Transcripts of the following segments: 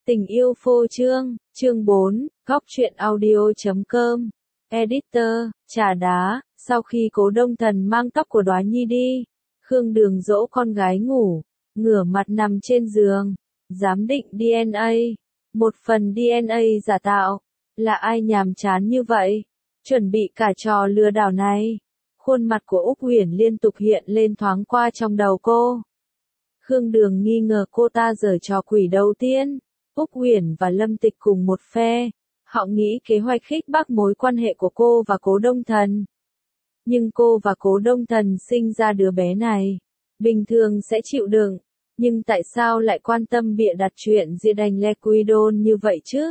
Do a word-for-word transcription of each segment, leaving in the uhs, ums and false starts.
Tình yêu phô trương, chương bốn, góc truyện audio chấm com. Editor, trà đá, sau khi Cố Đông Thần mang tóc của Đóa Nhi đi, Khương Đường dỗ con gái ngủ, ngửa mặt nằm trên giường, giám định đê en a, một phần đê en a giả tạo, là ai nhàm chán như vậy, chuẩn bị cả trò lừa đảo này. Khuôn mặt của Úc Huyền liên tục hiện lên thoáng qua trong đầu cô. Khương Đường nghi ngờ cô ta giở trò quỷ đầu tiên. Úc Huyền và Lâm Tịch cùng một phe, họ nghĩ kế hoạch khích bác mối quan hệ của cô và Cố Đông Thần. Nhưng cô và Cố Đông Thần sinh ra đứa bé này, bình thường sẽ chịu đựng, nhưng tại sao lại quan tâm bịa đặt chuyện Diệp Đành Le Quy Đôn như vậy chứ?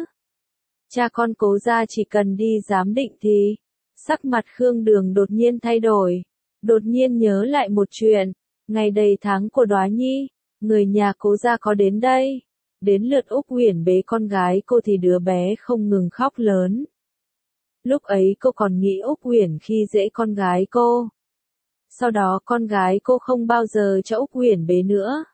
Cha con Cố gia chỉ cần đi giám định thì, sắc mặt Khương Đường đột nhiên thay đổi, đột nhiên nhớ lại một chuyện, ngày đầy tháng của Đóa Nhi, người nhà Cố gia có đến đây. Đến lượt Úc Huyền bế con gái cô thì đứa bé không ngừng khóc lớn. Lúc ấy cô còn nghĩ Úc Huyền khi dễ con gái cô. Sau đó con gái cô không bao giờ cho Úc Huyền bế nữa.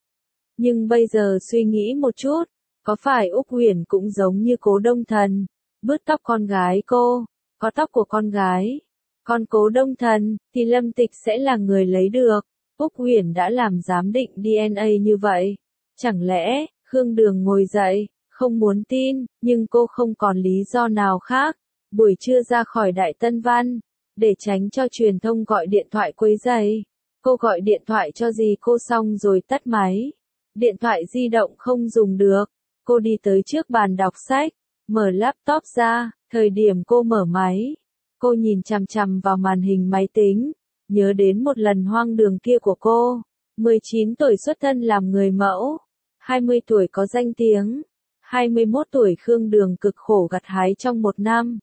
Nhưng bây giờ suy nghĩ một chút, có phải Úc Huyền cũng giống như Cố Đông Thần, bứt tóc con gái cô, có tóc của con gái. Còn Cố Đông Thần, thì Lâm Tịch sẽ là người lấy được. Úc Huyền đã làm giám định đê en a như vậy. Chẳng lẽ... Khương Đường ngồi dậy, không muốn tin, nhưng cô không còn lý do nào khác. Buổi trưa ra khỏi Đại Tân Văn, để tránh cho truyền thông gọi điện thoại quấy rầy. Cô gọi điện thoại cho dì cô xong rồi tắt máy. Điện thoại di động không dùng được. Cô đi tới trước bàn đọc sách, mở laptop ra, thời điểm cô mở máy. Cô nhìn chằm chằm vào màn hình máy tính, nhớ đến một lần hoang đường kia của cô. mười chín tuổi xuất thân làm người mẫu. hai mươi tuổi có danh tiếng, hai mươi mốt tuổi Khương Đường cực khổ gặt hái trong một năm.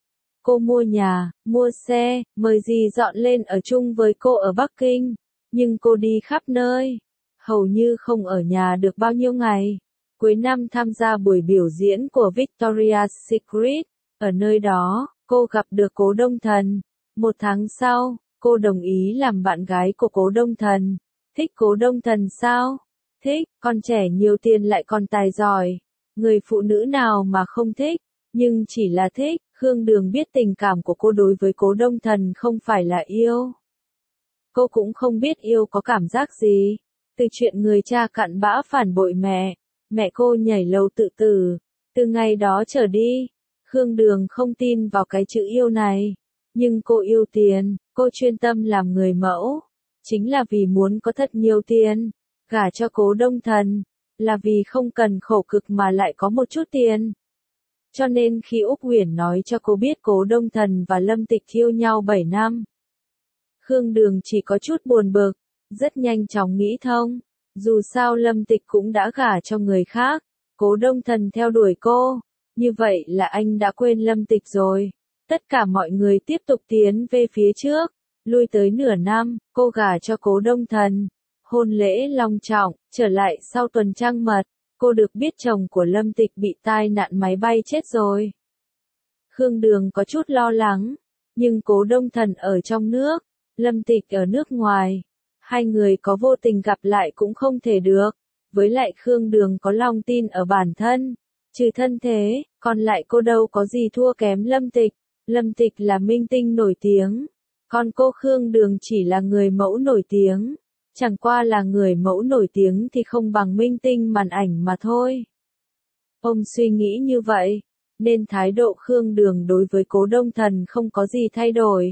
Cô mua nhà, mua xe, mời dì dọn lên ở chung với cô ở Bắc Kinh, nhưng cô đi khắp nơi, hầu như không ở nhà được bao nhiêu ngày. Cuối năm tham gia buổi biểu diễn của Victoria's Secret, ở nơi đó, cô gặp được Cố Đông Thần. Một tháng sau, cô đồng ý làm bạn gái của Cố Đông Thần. Thích Cố Đông Thần sao? Thích, con trẻ nhiều tiền lại còn tài giỏi. Người phụ nữ nào mà không thích, nhưng chỉ là thích. Khương Đường biết tình cảm của cô đối với Cố Đông Thần không phải là yêu. Cô cũng không biết yêu có cảm giác gì. Từ chuyện người cha cặn bã phản bội mẹ, mẹ cô nhảy lầu tự tử. Từ ngày đó trở đi, Khương Đường không tin vào cái chữ yêu này. Nhưng cô yêu tiền, cô chuyên tâm làm người mẫu. Chính là vì muốn có thật nhiều tiền. Gả cho Cố Đông Thần, là vì không cần khổ cực mà lại có một chút tiền. Cho nên khi Úc Huyền nói cho cô biết Cố Đông Thần và Lâm Tịch yêu nhau bảy năm, Khương Đường chỉ có chút buồn bực, rất nhanh chóng nghĩ thông. Dù sao Lâm Tịch cũng đã gả cho người khác, Cố Đông Thần theo đuổi cô, như vậy là anh đã quên Lâm Tịch rồi. Tất cả mọi người tiếp tục tiến về phía trước, lui tới nửa năm, cô gả cho Cố Đông Thần. Hôn lễ long trọng, trở lại sau tuần trăng mật, cô được biết chồng của Lâm Tịch bị tai nạn máy bay chết rồi. Khương Đường có chút lo lắng, nhưng Cố Đông Thần ở trong nước, Lâm Tịch ở nước ngoài. Hai người có vô tình gặp lại cũng không thể được, với lại Khương Đường có lòng tin ở bản thân. Trừ thân thế, còn lại cô đâu có gì thua kém Lâm Tịch. Lâm Tịch là minh tinh nổi tiếng, còn cô Khương Đường chỉ là người mẫu nổi tiếng. Chẳng qua là người mẫu nổi tiếng thì không bằng minh tinh màn ảnh mà thôi. Ông suy nghĩ như vậy, nên thái độ Khương Đường đối với Cố Đông Thần không có gì thay đổi.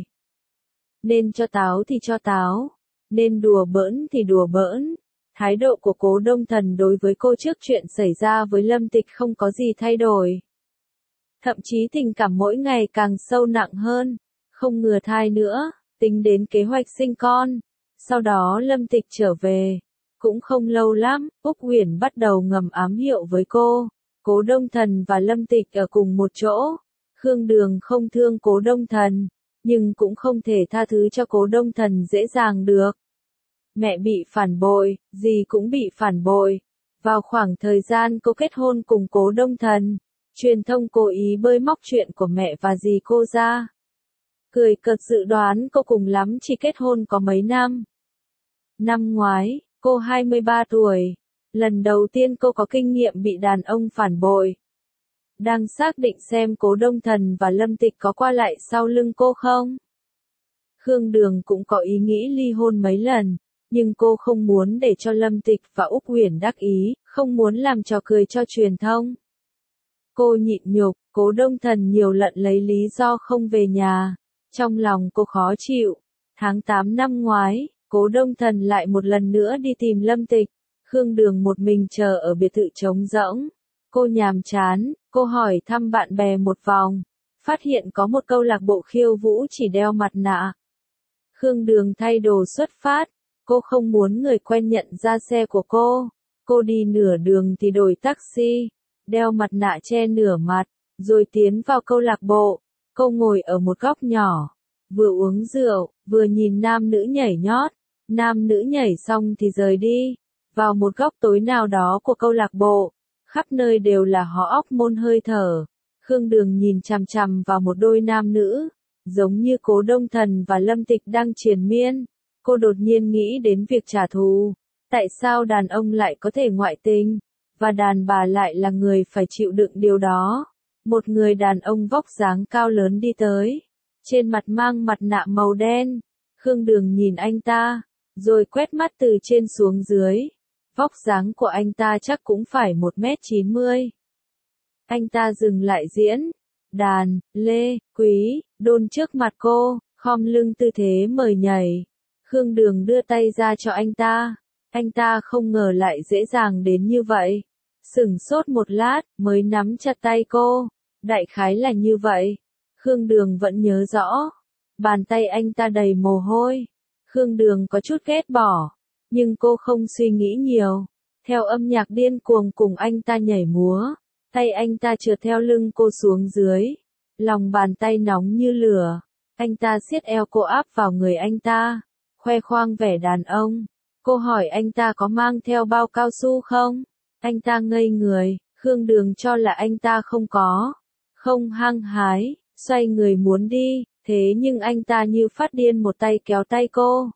Nên cho táo thì cho táo, nên đùa bỡn thì đùa bỡn. Thái độ của Cố Đông Thần đối với cô trước chuyện xảy ra với Lâm Tịch không có gì thay đổi. Thậm chí tình cảm mỗi ngày càng sâu nặng hơn, không ngừa thai nữa, tính đến kế hoạch sinh con. Sau đó Lâm Tịch trở về, cũng không lâu lắm, Úc Huyền bắt đầu ngầm ám hiệu với cô. Cố Đông Thần và Lâm Tịch ở cùng một chỗ. Khương Đường không thương Cố Đông Thần, nhưng cũng không thể tha thứ cho Cố Đông Thần dễ dàng được. Mẹ bị phản bội, dì cũng bị phản bội. Vào khoảng thời gian cô kết hôn cùng Cố Đông Thần, truyền thông cố ý bới móc chuyện của mẹ và dì cô ra. Cười cợt dự đoán cô cùng lắm chỉ kết hôn có mấy năm. Năm ngoái, cô hai mươi ba tuổi, Lần đầu tiên cô có kinh nghiệm bị đàn ông phản bội. Đang xác định xem Cố Đông Thần và Lâm Tịch có qua lại sau lưng cô không. Khương Đường cũng có ý nghĩ ly hôn mấy lần, nhưng cô không muốn để cho Lâm Tịch và Úc Uyển đắc ý, không muốn làm trò cười cho truyền thông. Cô nhịn nhục, Cố Đông Thần nhiều lần lấy lý do không về nhà. Trong lòng cô khó chịu. Tháng tám năm ngoái, Cố Đông Thần lại một lần nữa đi tìm Lâm Tịch. Khương Đường một mình chờ ở biệt thự trống rỗng. Cô nhàm chán, cô hỏi thăm bạn bè một vòng. Phát hiện có một câu lạc bộ khiêu vũ chỉ đeo mặt nạ. Khương Đường thay đồ xuất phát. Cô không muốn người quen nhận ra xe của cô. Cô đi nửa đường thì đổi taxi, đeo mặt nạ che nửa mặt, rồi tiến vào câu lạc bộ. Cô ngồi ở một góc nhỏ, vừa uống rượu, vừa nhìn nam nữ nhảy nhót. Nam nữ nhảy xong thì rời đi, vào một góc tối nào đó của câu lạc bộ. Khắp nơi đều là họ óc môn hơi thở. Khương Đường nhìn chằm chằm vào một đôi nam nữ, giống như Cố Đông Thần và Lâm Tịch đang triền miên. Cô đột nhiên nghĩ đến việc trả thù. Tại sao đàn ông lại có thể ngoại tình, và đàn bà lại là người phải chịu đựng điều đó? Một người đàn ông vóc dáng cao lớn đi tới, trên mặt mang mặt nạ màu đen. Khương Đường nhìn anh ta, rồi quét mắt từ trên xuống dưới. Vóc dáng của anh ta chắc cũng phải một mét chín mươi. Anh ta dừng lại diễn. Đàn, lê, quý, đôn trước mặt cô, khom lưng tư thế mời nhảy. Khương Đường đưa tay ra cho anh ta. Anh ta không ngờ lại dễ dàng đến như vậy. Sửng sốt một lát, mới nắm chặt tay cô. Đại khái là như vậy. Khương Đường vẫn nhớ rõ. Bàn tay anh ta đầy mồ hôi. Khương Đường có chút ghét bỏ. Nhưng cô không suy nghĩ nhiều. Theo âm nhạc điên cuồng cùng anh ta nhảy múa. Tay anh ta trượt theo lưng cô xuống dưới. Lòng bàn tay nóng như lửa. Anh ta siết eo cô áp vào người anh ta. Khoe khoang vẻ đàn ông. Cô hỏi anh ta có mang theo bao cao su không? Anh ta ngây người. Khương Đường cho là anh ta không có. Không hăng hái, xoay người muốn đi. Thế nhưng anh ta như phát điên một tay kéo tay cô.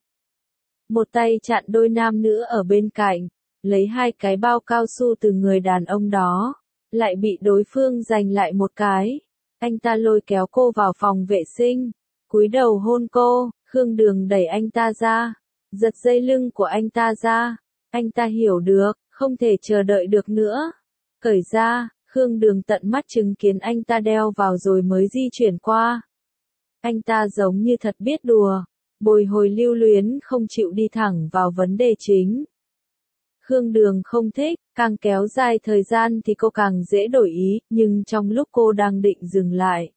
Một tay chặn đôi nam nữ ở bên cạnh. Lấy hai cái bao cao su từ người đàn ông đó. Lại bị đối phương giành lại một cái. Anh ta lôi kéo cô vào phòng vệ sinh. Cúi đầu hôn cô. Khương Đường đẩy anh ta ra. Giật dây lưng của anh ta ra. Anh ta hiểu được, không thể chờ đợi được nữa. Cởi ra, Khương Đường tận mắt chứng kiến anh ta đeo vào rồi mới di chuyển qua. Anh ta giống như thật biết đùa. Bồi hồi lưu luyến không chịu đi thẳng vào vấn đề chính. Khương Đường không thích, càng kéo dài thời gian thì cô càng dễ đổi ý, nhưng trong lúc cô đang định dừng lại,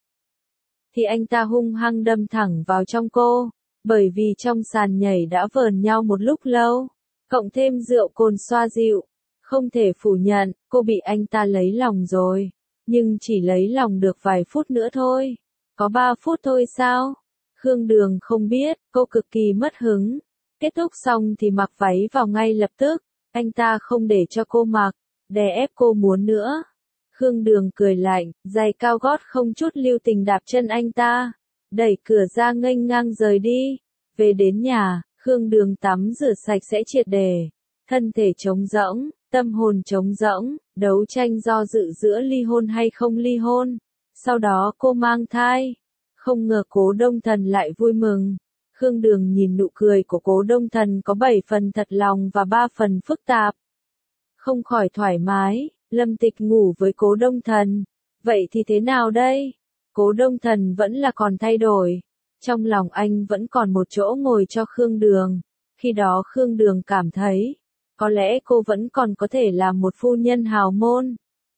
thì anh ta hung hăng đâm thẳng vào trong cô. Bởi vì trong sàn nhảy đã vờn nhau một lúc lâu, cộng thêm rượu cồn xoa dịu, không thể phủ nhận, cô bị anh ta lấy lòng rồi. Nhưng chỉ lấy lòng được vài phút nữa thôi. Có ba phút thôi sao? Khương Đường không biết, cô cực kỳ mất hứng. Kết thúc xong thì mặc váy vào ngay lập tức. Anh ta không để cho cô mặc, đè ép cô muốn nữa. Khương Đường cười lạnh, giày cao gót không chút lưu tình đạp chân anh ta. Đẩy cửa ra nghênh ngang rời đi. Về đến nhà, Khương Đường tắm rửa sạch sẽ triệt để. Thân thể trống rỗng, tâm hồn trống rỗng, đấu tranh do dự giữa ly hôn hay không ly hôn. Sau đó cô mang thai. Không ngờ Cố Đông Thần lại vui mừng. Khương Đường nhìn nụ cười của Cố Đông Thần có bảy phần thật lòng và ba phần phức tạp. Không khỏi thoải mái, Lâm Tịch ngủ với Cố Đông Thần. Vậy thì thế nào đây? Cố Đông Thần vẫn là còn thay đổi. Trong lòng anh vẫn còn một chỗ ngồi cho Khương Đường. Khi đó Khương Đường cảm thấy, có lẽ cô vẫn còn có thể làm một phu nhân hào môn.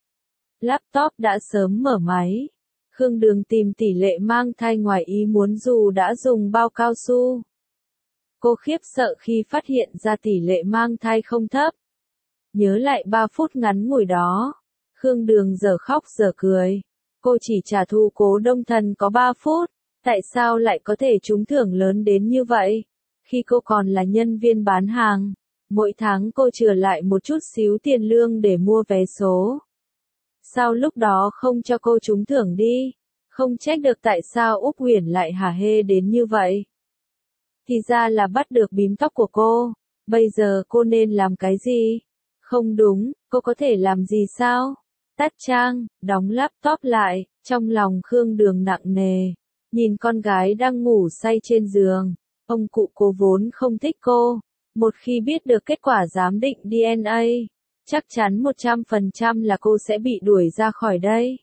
Laptop đã sớm mở máy. Khương Đường tìm tỷ lệ mang thai ngoài ý muốn dù đã dùng bao cao su. Cô khiếp sợ khi phát hiện ra tỷ lệ mang thai không thấp. Nhớ lại ba phút ngắn ngủi đó. Khương Đường giờ khóc giờ cười. Cô chỉ trả thù Cố Đông Thần có ba phút. Tại sao lại có thể trúng thưởng lớn đến như vậy? Khi cô còn là nhân viên bán hàng, mỗi tháng cô chừa lại một chút xíu tiền lương để mua vé số. Sao lúc đó không cho cô trúng thưởng đi? Không trách được tại sao Úc Uyển lại hả hê đến như vậy. Thì ra là bắt được bím tóc của cô. Bây giờ cô nên làm cái gì? Không đúng, cô có thể làm gì sao? Tắt trang, đóng laptop lại, trong lòng Khương Đường nặng nề. Nhìn con gái đang ngủ say trên giường. Ông cụ Cố vốn không thích cô. Một khi biết được kết quả giám định đê en a, chắc chắn một trăm phần trăm là cô sẽ bị đuổi ra khỏi đây.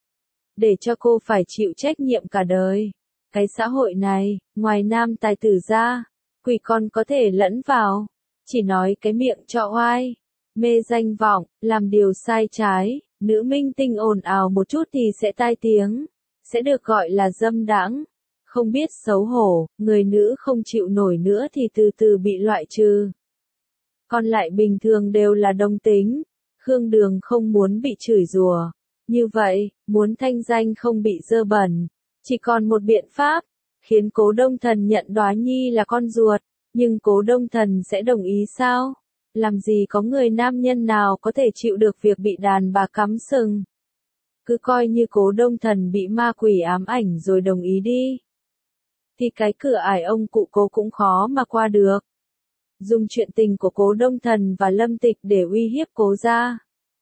Để cho cô phải chịu trách nhiệm cả đời. Cái xã hội này, ngoài nam tài tử ra, quỷ còn có thể lẫn vào. Chỉ nói cái miệng cho oai, mê danh vọng, làm điều sai trái, nữ minh tinh ồn ào một chút thì sẽ tai tiếng, sẽ được gọi là dâm đãng. Không biết xấu hổ, người nữ không chịu nổi nữa thì từ từ bị loại trừ. Còn lại bình thường đều là đồng tính. Khương Đường không muốn bị chửi rủa. Như vậy, muốn thanh danh không bị dơ bẩn, chỉ còn một biện pháp, khiến Cố Đông Thần nhận Đóa Nhi là con ruột, nhưng Cố Đông Thần sẽ đồng ý sao? Làm gì có người nam nhân nào có thể chịu được việc bị đàn bà cắm sừng? Cứ coi như Cố Đông Thần bị ma quỷ ám ảnh rồi đồng ý đi. Thì cái cửa ải ông cụ Cố cũng khó mà qua được. Dùng chuyện tình của Cố Đông Thần và Lâm Tịch để uy hiếp Cố gia.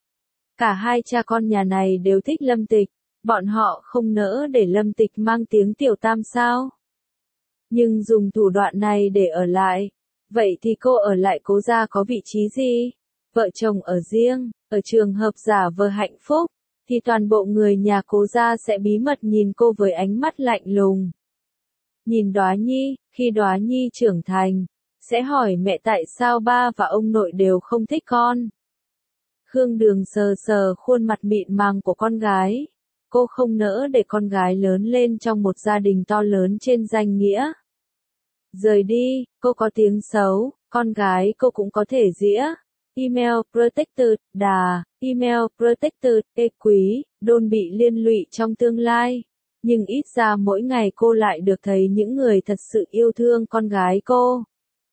Cả hai cha con nhà này đều thích Lâm Tịch, bọn họ không nỡ để Lâm Tịch mang tiếng tiểu tam sao. Nhưng dùng thủ đoạn này để ở lại, vậy thì cô ở lại Cố gia có vị trí gì? Vợ chồng ở riêng, ở trường hợp giả vờ hạnh phúc, thì toàn bộ người nhà Cố gia sẽ bí mật nhìn cô với ánh mắt lạnh lùng. Nhìn Đóa Nhi, khi Đóa Nhi trưởng thành, sẽ hỏi mẹ tại sao ba và ông nội đều không thích con. Khương Đường sờ sờ khuôn mặt mịn màng của con gái. Cô không nỡ để con gái lớn lên trong một gia đình to lớn trên danh nghĩa. Rời đi, cô có tiếng xấu, con gái cô cũng có thể dĩa. Email protected, đà, email protected, ê quý, đôn bị liên lụy trong tương lai. Nhưng ít ra mỗi ngày cô lại được thấy những người thật sự yêu thương con gái cô.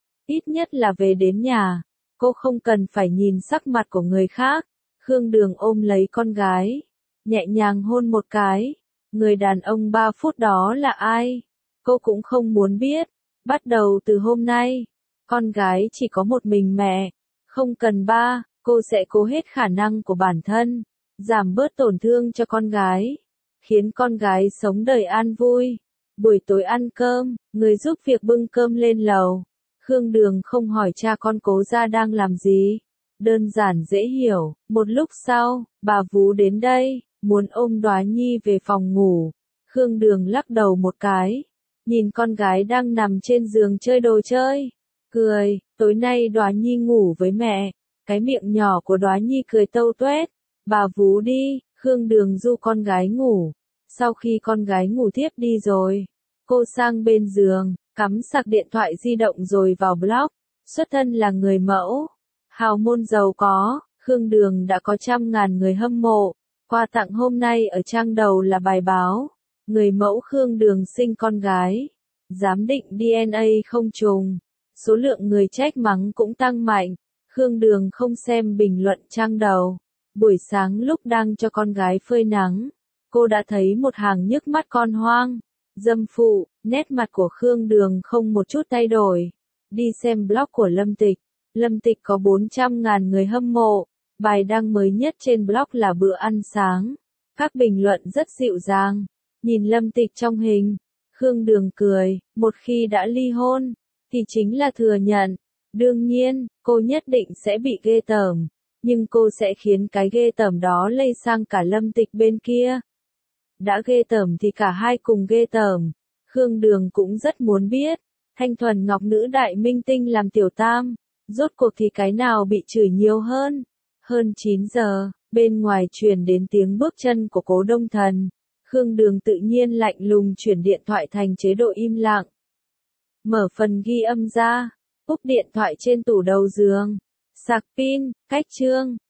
Ít nhất là về đến nhà, cô không cần phải nhìn sắc mặt của người khác. Khương Đường ôm lấy con gái, nhẹ nhàng hôn một cái. Người đàn ông ba phút đó là ai? Cô cũng không muốn biết. Bắt đầu từ hôm nay, con gái chỉ có một mình mẹ, không cần ba, cô sẽ cố hết khả năng của bản thân, giảm bớt tổn thương cho con gái, khiến con gái sống đời an vui. Buổi tối ăn cơm, người giúp việc bưng cơm lên lầu. Khương Đường không hỏi cha con Cố gia đang làm gì. Đơn giản dễ hiểu, một lúc sau, bà Vú đến đây, muốn ôm Đóa Nhi về phòng ngủ. Khương Đường lắc đầu một cái, nhìn con gái đang nằm trên giường chơi đồ chơi, cười, tối nay Đóa Nhi ngủ với mẹ. Cái miệng nhỏ của Đóa Nhi cười tâu tuét. Bà Vú đi, Khương Đường du con gái ngủ. Sau khi con gái ngủ thiếp đi rồi, cô sang bên giường, cắm sạc điện thoại di động rồi vào blog. Xuất thân là người mẫu, hào môn giàu có, Khương Đường đã có trăm ngàn người hâm mộ. Quà tặng hôm nay ở trang đầu là bài báo. Người mẫu Khương Đường sinh con gái. Giám định đê en a không trùng. Số lượng người trách mắng cũng tăng mạnh. Khương Đường không xem bình luận trang đầu. Buổi sáng lúc đang cho con gái phơi nắng, cô đã thấy một hàng nhức mắt con hoang. Dâm phụ, nét mặt của Khương Đường không một chút thay đổi. Đi xem blog của Lâm Tịch. Lâm Tịch có bốn trăm ngàn người hâm mộ. Bài đăng mới nhất trên blog là bữa ăn sáng. Các bình luận rất dịu dàng. Nhìn Lâm Tịch trong hình, Khương Đường cười, một khi đã ly hôn, thì chính là thừa nhận. Đương nhiên, cô nhất định sẽ bị ghê tởm, nhưng cô sẽ khiến cái ghê tởm đó lây sang cả Lâm Tịch bên kia. Đã ghê tởm thì cả hai cùng ghê tởm. Khương Đường cũng rất muốn biết, thanh thuần ngọc nữ đại minh tinh làm tiểu tam, rốt cuộc thì cái nào bị chửi nhiều hơn. Hơn chín giờ, bên ngoài truyền đến tiếng bước chân của Cố Đông Thần. Khương Đường tự nhiên lạnh lùng chuyển điện thoại thành chế độ im lặng. Mở phần ghi âm ra, úp điện thoại trên tủ đầu giường. Sạc pin, cách chương.